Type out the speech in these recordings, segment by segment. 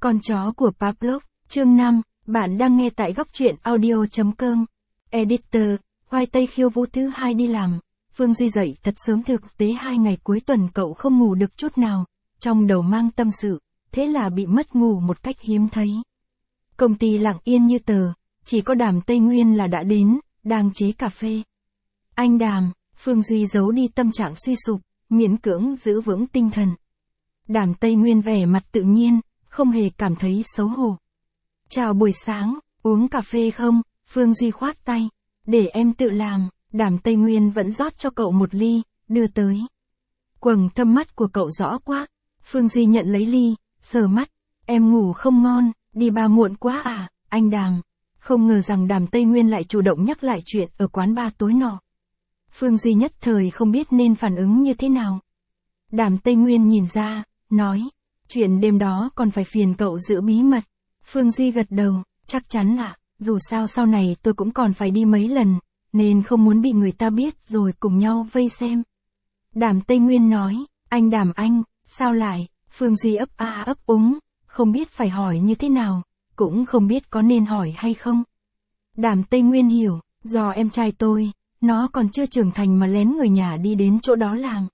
Con chó của Pavlov, chương 5, bạn đang nghe tại góc truyện audio.com. Editor, Khoai tây khiêu vũ thứ 2 đi làm. Phương Duy dậy thật sớm, thực tế 2 ngày cuối tuần cậu không ngủ được chút nào, trong đầu mang tâm sự, thế là bị mất ngủ một cách hiếm thấy. Công ty lặng yên như tờ, chỉ có Đàm Tây Nguyên là đã đến, đang chế cà phê. Anh Đàm, Phương Duy giấu đi tâm trạng suy sụp, miễn cưỡng giữ vững tinh thần. Đàm Tây Nguyên vẻ mặt tự nhiên, không hề cảm thấy xấu hổ. Chào buổi sáng, uống cà phê không? Phương Duy khoát tay. Để em tự làm. Đàm Tây Nguyên vẫn rót cho cậu một ly, đưa tới. Quầng thâm mắt của cậu rõ quá. Phương Duy nhận lấy ly, sờ mắt. Em ngủ không ngon, đi ba muộn quá à, anh Đàm. Không ngờ rằng Đàm Tây Nguyên lại chủ động nhắc lại chuyện ở quán bar tối nọ. Phương Duy nhất thời không biết nên phản ứng như thế nào. Đàm Tây Nguyên nhìn ra, nói. Chuyện đêm đó còn phải phiền cậu giữ bí mật. Phương Duy gật đầu, chắc chắn ạ, dù sao sau này tôi cũng còn phải đi mấy lần, nên không muốn bị người ta biết rồi cùng nhau vây xem. Đàm Tây Nguyên nói, anh Đàm anh, sao lại? Phương Duy ấp a ấp úng, không biết phải hỏi như thế nào, cũng không biết có nên hỏi hay không. Đàm Tây Nguyên hiểu, do em trai tôi, nó còn chưa trưởng thành mà lén người nhà đi đến chỗ đó làm.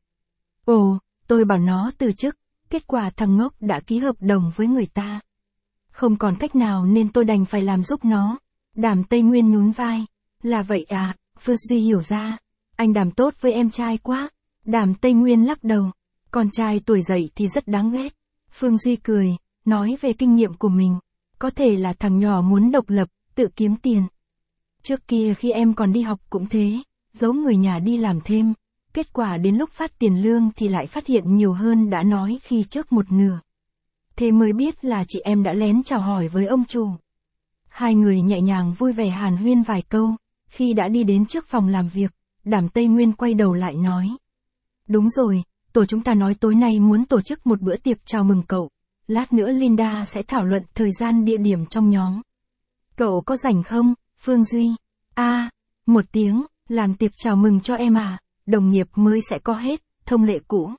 Ồ, tôi bảo nó từ chức. Kết quả thằng ngốc đã ký hợp đồng với người ta. Không còn cách nào nên tôi đành phải làm giúp nó. Đàm Tây Nguyên nhún vai. Là vậy à, Phương Duy hiểu ra. Anh Đàm tốt với em trai quá. Đàm Tây Nguyên lắc đầu. Con trai tuổi dậy thì rất đáng ghét. Phương Duy cười, nói về kinh nghiệm của mình. Có thể là thằng nhỏ muốn độc lập, tự kiếm tiền. Trước kia khi em còn đi học cũng thế, giấu người nhà đi làm thêm. Kết quả đến lúc phát tiền lương thì lại phát hiện nhiều hơn đã nói khi trước một nửa. Thế mới biết là chị em đã lén chào hỏi với ông chủ. Hai người nhẹ nhàng vui vẻ hàn huyên vài câu, khi đã đi đến trước phòng làm việc, Đàm Tây Nguyên quay đầu lại nói. Đúng rồi, tổ chúng ta nói tối nay muốn tổ chức một bữa tiệc chào mừng cậu, lát nữa Linda sẽ thảo luận thời gian địa điểm trong nhóm. Cậu có rảnh không, Phương Duy? Một tiếng, làm tiệc chào mừng cho em à? Đồng nghiệp mới sẽ có hết, thông lệ cũ.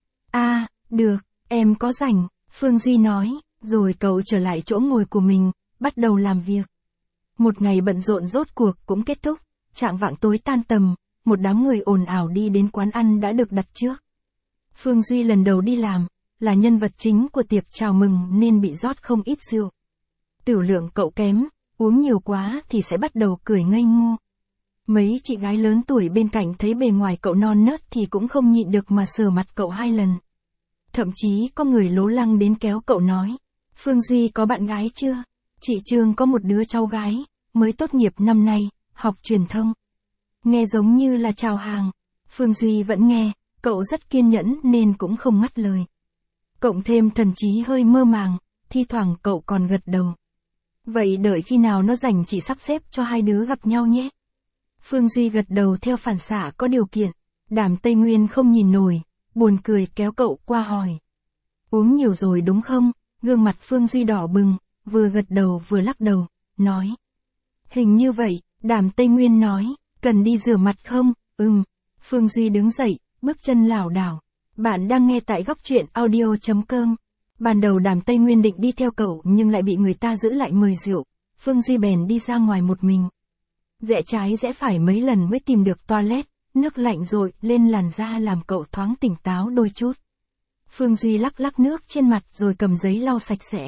Được, em có rảnh, Phương Duy nói, rồi cậu trở lại chỗ ngồi của mình, bắt đầu làm việc. Một ngày bận rộn rốt cuộc cũng kết thúc, chạng vạng tối tan tầm, một đám người ồn ào đi đến quán ăn đã được đặt trước. Phương Duy lần đầu đi làm, là nhân vật chính của tiệc chào mừng nên bị rót không ít rượu. Tửu lượng cậu kém, uống nhiều quá thì sẽ bắt đầu cười ngây ngô. Mấy chị gái lớn tuổi bên cạnh thấy bề ngoài cậu non nớt thì cũng không nhịn được mà sờ mặt cậu 2 lần. Thậm chí có người lố lăng đến kéo cậu nói, Phương Duy có bạn gái chưa? Chị Trương có một đứa cháu gái, mới tốt nghiệp năm nay, học truyền thông. Nghe giống như là chào hàng. Phương Duy vẫn nghe, cậu rất kiên nhẫn nên cũng không ngắt lời. Cộng thêm thần trí hơi mơ màng, thi thoảng cậu còn gật đầu. Vậy đợi khi nào nó rảnh chị sắp xếp cho hai đứa gặp nhau nhé. Phương Duy gật đầu theo phản xạ có điều kiện. Đàm Tây Nguyên không nhìn nổi, buồn cười kéo cậu qua hỏi. Uống nhiều rồi đúng không? Gương mặt Phương Duy đỏ bừng, vừa gật đầu vừa lắc đầu, nói. Hình như vậy, Đàm Tây Nguyên nói, cần đi rửa mặt không? Phương Duy đứng dậy, bước chân lảo đảo. Bạn đang nghe tại góc truyện audio.com. Ban đầu Đàm Tây Nguyên định đi theo cậu nhưng lại bị người ta giữ lại mời rượu. Phương Duy bèn đi ra ngoài một mình. Rẽ trái rẽ phải mấy lần mới tìm được toilet, nước lạnh rội lên làn da làm cậu thoáng tỉnh táo đôi chút. Phương Duy lắc lắc nước trên mặt rồi cầm giấy lau sạch sẽ.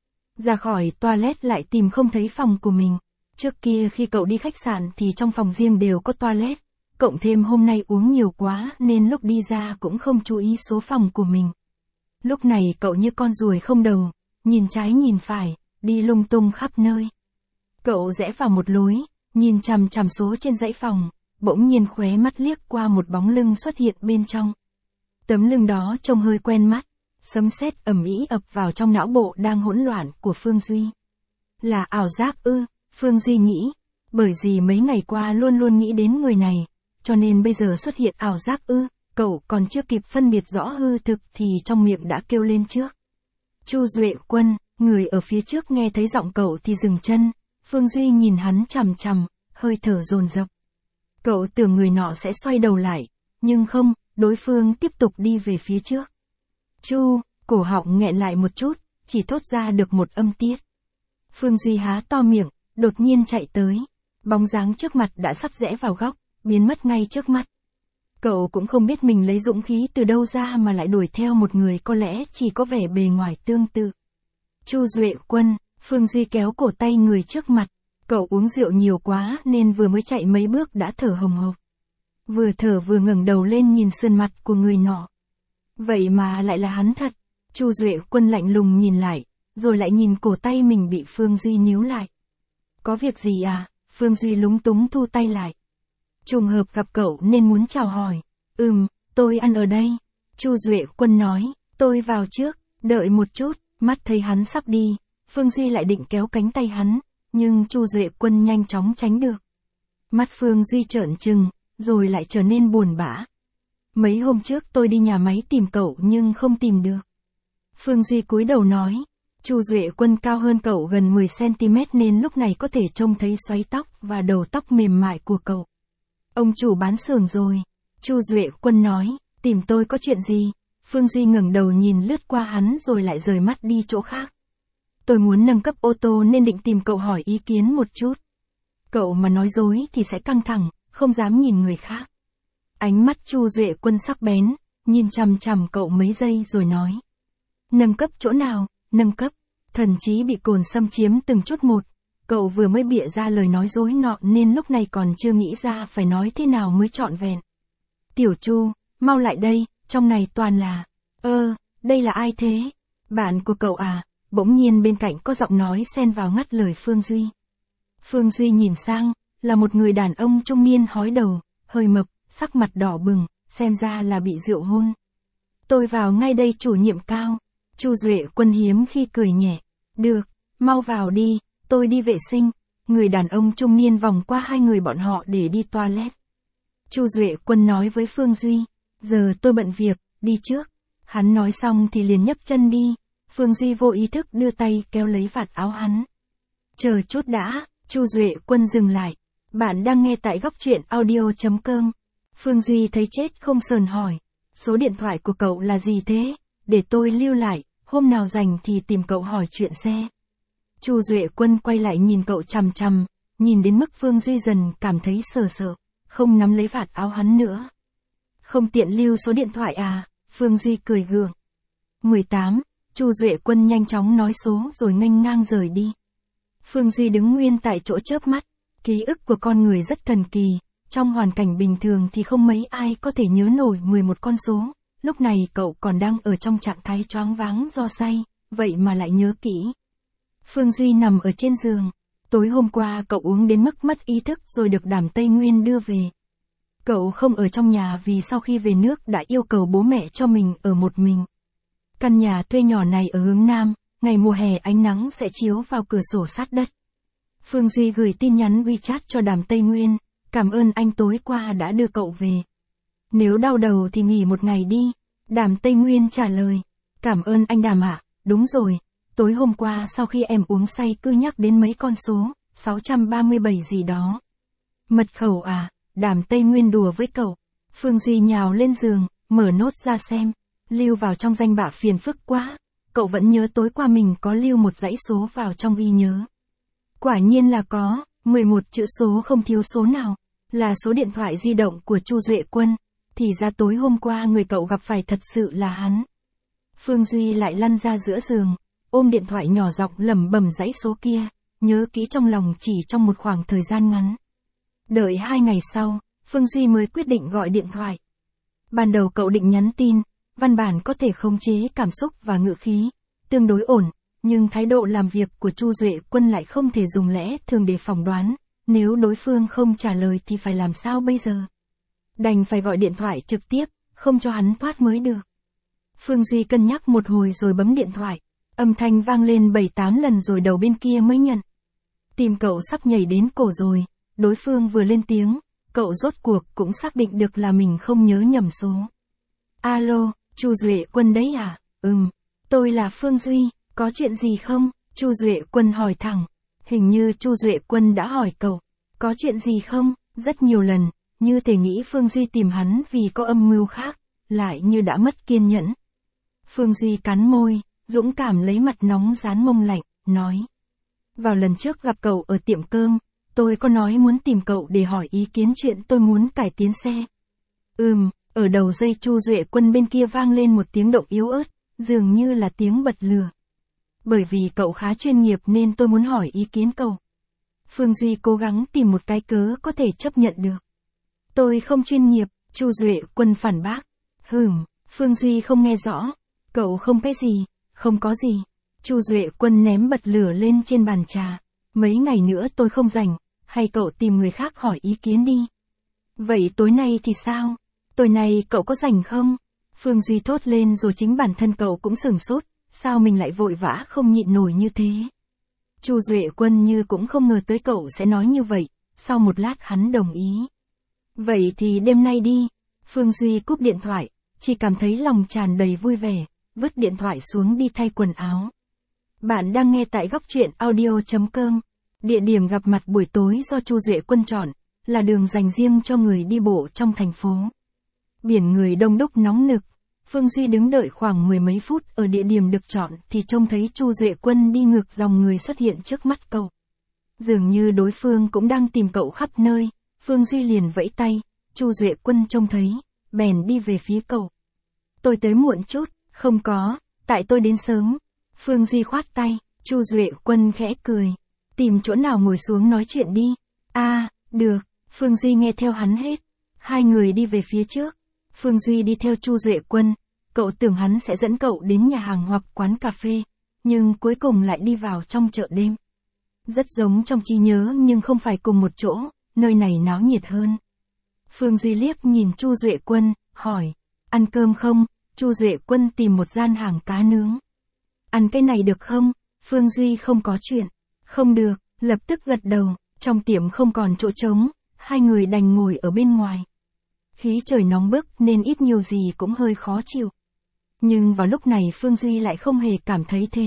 Ra khỏi toilet lại tìm không thấy phòng của mình. Trước kia khi cậu đi khách sạn thì trong phòng riêng đều có toilet, cộng thêm hôm nay uống nhiều quá nên lúc đi ra cũng không chú ý số phòng của mình. Lúc này cậu như con ruồi không đầu, nhìn trái nhìn phải, đi lung tung khắp nơi. Cậu rẽ vào một lối, nhìn chằm chằm số trên dãy phòng, bỗng nhiên khóe mắt liếc qua một bóng lưng xuất hiện bên trong. Tấm lưng đó trông hơi quen mắt, sấm sét ầm ĩ ập vào trong não bộ đang hỗn loạn của Phương Duy. Là ảo giác ư? Phương Duy nghĩ, bởi vì mấy ngày qua luôn luôn nghĩ đến người này, cho nên bây giờ xuất hiện ảo giác ư? Cậu còn chưa kịp phân biệt rõ hư thực thì trong miệng đã kêu lên trước. Chu Duệ Quân, người ở phía trước nghe thấy giọng cậu thì dừng chân. Phương Duy nhìn hắn chằm chằm, hơi thở dồn dập. Cậu tưởng người nọ sẽ xoay đầu lại, nhưng không, đối phương tiếp tục đi về phía trước. Chu, cổ họng nghẹn lại một chút, chỉ thốt ra được một âm tiết. Phương Duy há to miệng, đột nhiên chạy tới. Bóng dáng trước mặt đã sắp rẽ vào góc, biến mất ngay trước mắt. Cậu cũng không biết mình lấy dũng khí từ đâu ra mà lại đuổi theo một người có lẽ chỉ có vẻ bề ngoài tương tự. Chu Duệ Quân, Phương Duy kéo cổ tay người trước mặt. Cậu uống rượu nhiều quá nên vừa mới chạy mấy bước đã thở hồng hộc. Vừa thở vừa ngẩng đầu lên nhìn sườn mặt của người nọ. Vậy mà lại là hắn thật. Chu Duệ Quân lạnh lùng nhìn lại, rồi lại nhìn cổ tay mình bị Phương Duy níu lại. Có việc gì à? Phương Duy lúng túng thu tay lại. Trùng hợp gặp cậu nên muốn chào hỏi. Tôi ăn ở đây. Chu Duệ Quân nói, tôi vào trước, đợi một chút. Mắt thấy hắn sắp đi, Phương Duy lại định kéo cánh tay hắn, nhưng Chu Duệ Quân nhanh chóng tránh được. Mắt Phương Duy trợn trừng, rồi lại trở nên buồn bã. Mấy hôm trước tôi đi nhà máy tìm cậu nhưng không tìm được. Phương Duy cúi đầu nói, Chu Duệ Quân cao hơn cậu gần 10cm nên lúc này có thể trông thấy xoáy tóc và đầu tóc mềm mại của cậu. Ông chủ bán xưởng rồi. Chu Duệ Quân nói, tìm tôi có chuyện gì? Phương Duy ngẩng đầu nhìn lướt qua hắn rồi lại rời mắt đi chỗ khác. Tôi muốn nâng cấp ô tô nên định tìm cậu hỏi ý kiến một chút. Cậu mà nói dối thì sẽ căng thẳng, không dám nhìn người khác. Ánh mắt Chu Duệ Quân sắc bén, nhìn chằm chằm cậu mấy giây rồi nói. Nâng cấp chỗ nào? Nâng cấp. Thần trí bị cồn xâm chiếm từng chút một. Cậu vừa mới bịa ra lời nói dối nọ nên lúc này còn chưa nghĩ ra phải nói thế nào mới trọn vẹn. Tiểu Chu, mau lại đây, trong này toàn là. Đây là ai thế? Bạn của cậu à? Bỗng nhiên bên cạnh có giọng nói xen vào ngắt lời Phương Duy. Phương Duy nhìn sang, là một người đàn ông trung niên hói đầu, hơi mập, sắc mặt đỏ bừng, xem ra là bị rượu hôn. Tôi vào ngay đây chủ nhiệm Cao. Chu Duệ Quân hiếm khi cười nhẹ. Được, mau vào đi, tôi đi vệ sinh. Người đàn ông trung niên vòng qua hai người bọn họ để đi toilet. Chu Duệ Quân nói với Phương Duy, giờ tôi bận việc, đi trước. Hắn nói xong thì liền nhấc chân đi. Phương Duy vô ý thức đưa tay kéo lấy vạt áo hắn. Chờ chút đã, Chu Duệ Quân dừng lại. Bạn đang nghe tại góc truyện audio.com. Phương Duy thấy chết không sờn hỏi. Số điện thoại của cậu là gì thế? Để tôi lưu lại, hôm nào rảnh thì tìm cậu hỏi chuyện xe. Chu Duệ Quân quay lại nhìn cậu chằm chằm, nhìn đến mức Phương Duy dần cảm thấy sợ, không nắm lấy vạt áo hắn nữa. Không tiện lưu số điện thoại à? Phương Duy cười gượng. 18, Chu Duệ Quân nhanh chóng nói số rồi nghênh ngang rời đi. Phương Duy đứng nguyên tại chỗ chớp mắt, ký ức của con người rất thần kỳ, trong hoàn cảnh bình thường thì không mấy ai có thể nhớ nổi 11 con số, lúc này cậu còn đang ở trong trạng thái choáng váng do say, vậy mà lại nhớ kỹ. Phương Duy nằm ở trên giường, tối hôm qua cậu uống đến mức mất ý thức rồi được Đàm Tây Nguyên đưa về. Cậu không ở trong nhà vì sau khi về nước đã yêu cầu bố mẹ cho mình ở một mình. Căn nhà thuê nhỏ này ở hướng Nam, ngày mùa hè ánh nắng sẽ chiếu vào cửa sổ sát đất. Phương Duy gửi tin nhắn WeChat cho Đàm Tây Nguyên, cảm ơn anh tối qua đã đưa cậu về. Nếu đau đầu thì nghỉ một ngày đi. Đàm Tây Nguyên trả lời, cảm ơn anh Đàm ạ, đúng rồi, tối hôm qua sau khi em uống say cứ nhắc đến mấy con số, 637 gì đó. Mật khẩu à? Đàm Tây Nguyên đùa với cậu. Phương Duy nhào lên giường, mở nốt ra xem, lưu vào trong danh bạ phiền phức quá. Cậu vẫn nhớ tối qua mình có lưu một dãy số vào trong ghi nhớ. Quả nhiên là có, 11 chữ số không thiếu số nào, là số điện thoại di động của Chu Duệ Quân. Thì ra tối hôm qua người cậu gặp phải thật sự là hắn. Phương Duy lại lăn ra giữa giường, ôm điện thoại nhỏ giọng lẩm bẩm dãy số kia, nhớ kỹ trong lòng chỉ trong một khoảng thời gian ngắn. Đợi 2 ngày sau, Phương Duy mới quyết định gọi điện thoại. Ban đầu cậu định nhắn tin, văn bản có thể khống chế cảm xúc và ngữ khí, tương đối ổn, nhưng thái độ làm việc của Chu Duệ Quân lại không thể dùng lẽ thường để phỏng đoán, nếu đối phương không trả lời thì phải làm sao bây giờ? Đành phải gọi điện thoại trực tiếp, không cho hắn thoát mới được. Phương Duy cân nhắc một hồi rồi bấm điện thoại, âm thanh vang lên 7-8 lần rồi đầu bên kia mới nhận. Tim cậu sắp nhảy đến cổ rồi, đối phương vừa lên tiếng, cậu rốt cuộc cũng xác định được là mình không nhớ nhầm số. Alo, Chu Duệ Quân đấy à? Tôi là Phương Duy, có chuyện gì không? Chu Duệ Quân hỏi thẳng. Hình như Chu Duệ Quân đã hỏi cậu, có chuyện gì không? Rất nhiều lần, như thể nghĩ Phương Duy tìm hắn vì có âm mưu khác, lại như đã mất kiên nhẫn. Phương Duy cắn môi, dũng cảm lấy mặt nóng dán mông lạnh, nói. Vào lần trước gặp cậu ở tiệm cơm, tôi có nói muốn tìm cậu để hỏi ý kiến chuyện tôi muốn cải tiến xe. Ở đầu dây Chu Duệ Quân bên kia vang lên một tiếng động yếu ớt, dường như là tiếng bật lửa. Bởi vì cậu khá chuyên nghiệp nên tôi muốn hỏi ý kiến cậu. Phương Duy cố gắng tìm một cái cớ có thể chấp nhận được. Tôi không chuyên nghiệp, Chu Duệ Quân phản bác. Phương Duy không nghe rõ. Cậu không cái gì, không có gì. Chu Duệ Quân ném bật lửa lên trên bàn trà. Mấy ngày nữa tôi không rảnh, hay cậu tìm người khác hỏi ý kiến đi. Vậy tối nay thì sao? Tối nay cậu có rảnh không? Phương Duy thốt lên rồi chính bản thân cậu cũng sửng sốt, sao mình lại vội vã không nhịn nổi như thế? Chu Duệ Quân như cũng không ngờ tới cậu sẽ nói như vậy, sau một lát hắn đồng ý. Vậy thì đêm nay đi. Phương Duy cúp điện thoại, chỉ cảm thấy lòng tràn đầy vui vẻ, vứt điện thoại xuống đi thay quần áo. Bạn đang nghe tại góc truyện audio.com. Địa điểm gặp mặt buổi tối do Chu Duệ Quân chọn, là đường dành riêng cho người đi bộ trong thành phố. Biển người đông đúc nóng nực. Phương Duy đứng đợi khoảng mười mấy phút ở địa điểm được chọn thì trông thấy Chu Duệ Quân đi ngược dòng người xuất hiện trước mắt cậu. Dường như đối phương cũng đang tìm cậu khắp nơi, Phương Duy liền vẫy tay, Chu Duệ Quân trông thấy, bèn đi về phía cậu. Tôi tới muộn chút, không có, tại tôi đến sớm. Phương Duy khoát tay, Chu Duệ Quân khẽ cười, tìm chỗ nào ngồi xuống nói chuyện đi. Được, Phương Duy nghe theo hắn hết. Hai người đi về phía trước. Phương Duy đi theo Chu Duệ Quân, cậu tưởng hắn sẽ dẫn cậu đến nhà hàng hoặc quán cà phê, nhưng cuối cùng lại đi vào trong chợ đêm. Rất giống trong trí nhớ nhưng không phải cùng một chỗ, nơi này náo nhiệt hơn. Phương Duy liếc nhìn Chu Duệ Quân, hỏi, ăn cơm không? Chu Duệ Quân tìm một gian hàng cá nướng. Ăn cái này được không? Phương Duy không có chuyện. Không được, lập tức gật đầu, trong tiệm không còn chỗ trống, hai người đành ngồi ở bên ngoài. Khí trời nóng bức nên ít nhiều gì cũng hơi khó chịu. Nhưng vào lúc này Phương Duy lại không hề cảm thấy thế.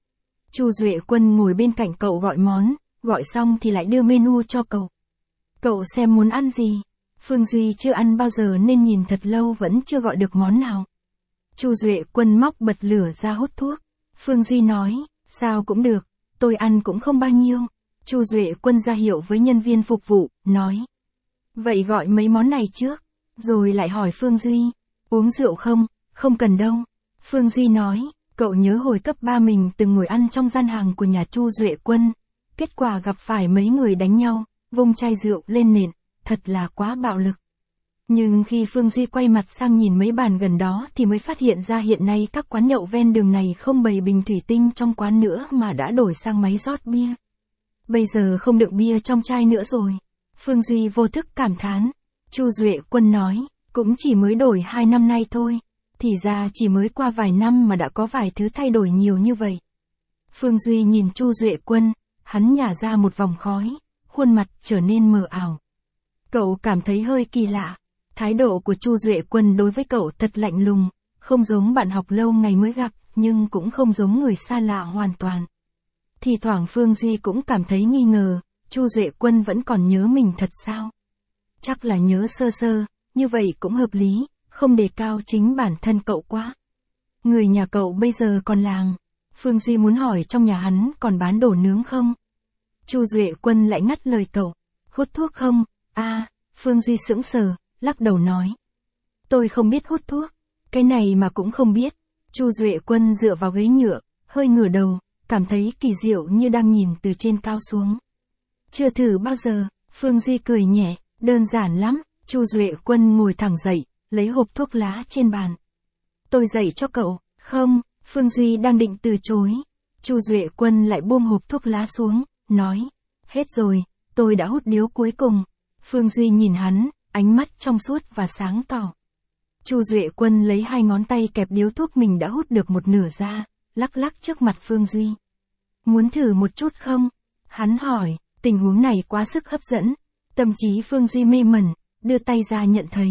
Chu Duệ Quân ngồi bên cạnh cậu gọi món, gọi xong thì lại đưa menu cho cậu. Cậu xem muốn ăn gì? Phương Duy chưa ăn bao giờ nên nhìn thật lâu vẫn chưa gọi được món nào. Chu Duệ Quân móc bật lửa ra hút thuốc. Phương Duy nói, sao cũng được, tôi ăn cũng không bao nhiêu. Chu Duệ Quân ra hiệu với nhân viên phục vụ, nói. Vậy gọi mấy món này trước. Rồi lại hỏi Phương Duy, uống rượu không? Không cần đâu. Phương Duy nói, cậu nhớ hồi cấp 3 mình từng ngồi ăn trong gian hàng của nhà Chu Duệ Quân. Kết quả gặp phải mấy người đánh nhau, vung chai rượu lên nền, thật là quá bạo lực. Nhưng khi Phương Duy quay mặt sang nhìn mấy bàn gần đó thì mới phát hiện ra hiện nay các quán nhậu ven đường này không bày bình thủy tinh trong quán nữa mà đã đổi sang máy rót bia. Bây giờ không đựng bia trong chai nữa rồi. Phương Duy vô thức cảm thán. Chu Duệ Quân nói, cũng chỉ mới đổi 2 năm nay thôi. Thì ra chỉ mới qua vài năm mà đã có vài thứ thay đổi nhiều như vậy. Phương Duy nhìn Chu Duệ Quân, hắn nhả ra một vòng khói, khuôn mặt trở nên mờ ảo. Cậu cảm thấy hơi kỳ lạ. Thái độ của Chu Duệ Quân đối với cậu thật lạnh lùng, không giống bạn học lâu ngày mới gặp, nhưng cũng không giống người xa lạ hoàn toàn. Thì thoảng Phương Duy cũng cảm thấy nghi ngờ, Chu Duệ Quân vẫn còn nhớ mình thật sao? Chắc là nhớ sơ sơ, như vậy cũng hợp lý, không đề cao chính bản thân cậu quá. Người nhà cậu bây giờ còn làng. Phương Duy muốn hỏi trong nhà hắn còn bán đồ nướng không? Chu Duệ Quân lại ngắt lời cậu, hút thuốc không? Phương Duy sững sờ, lắc đầu nói. Tôi không biết hút thuốc, cái này mà cũng không biết. Chu Duệ Quân dựa vào ghế nhựa, hơi ngửa đầu, cảm thấy kỳ diệu như đang nhìn từ trên cao xuống. Chưa thử bao giờ, Phương Duy cười nhẹ, đơn giản lắm. Chu Duệ Quân ngồi thẳng dậy, lấy hộp thuốc lá trên bàn. Tôi dạy cho cậu. Không, Phương Duy đang định từ chối. Chu Duệ Quân lại buông hộp thuốc lá xuống, nói. Hết rồi, tôi đã hút điếu cuối cùng. Phương Duy nhìn hắn, ánh mắt trong suốt và sáng tỏ. Chu Duệ Quân lấy 2 ngón tay kẹp điếu thuốc mình đã hút được một nửa ra, lắc lắc trước mặt Phương Duy. Muốn thử một chút không? Hắn hỏi, tình huống này quá sức hấp dẫn. Tâm trí Phương Duy mê mẩn, đưa tay ra nhận thấy.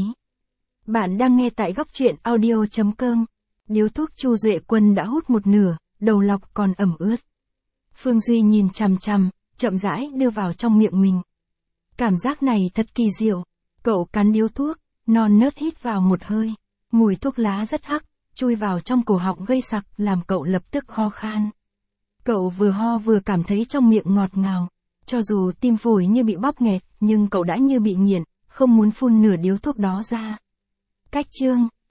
Bạn đang nghe tại góc truyện audio.com. Điếu thuốc Chu Duệ Quân đã hút một nửa, đầu lọc còn ẩm ướt. Phương Duy nhìn chằm chằm, chậm rãi đưa vào trong miệng mình. Cảm giác này thật kỳ diệu. Cậu cắn điếu thuốc, non nớt hít vào một hơi. Mùi thuốc lá rất hắc, chui vào trong cổ họng gây sặc làm cậu lập tức ho khan. Cậu vừa ho vừa cảm thấy trong miệng ngọt ngào. Cho dù tim phổi như bị bóp nghẹt, nhưng cậu đã như bị nghiện, không muốn phun nửa điếu thuốc đó ra. Cách chương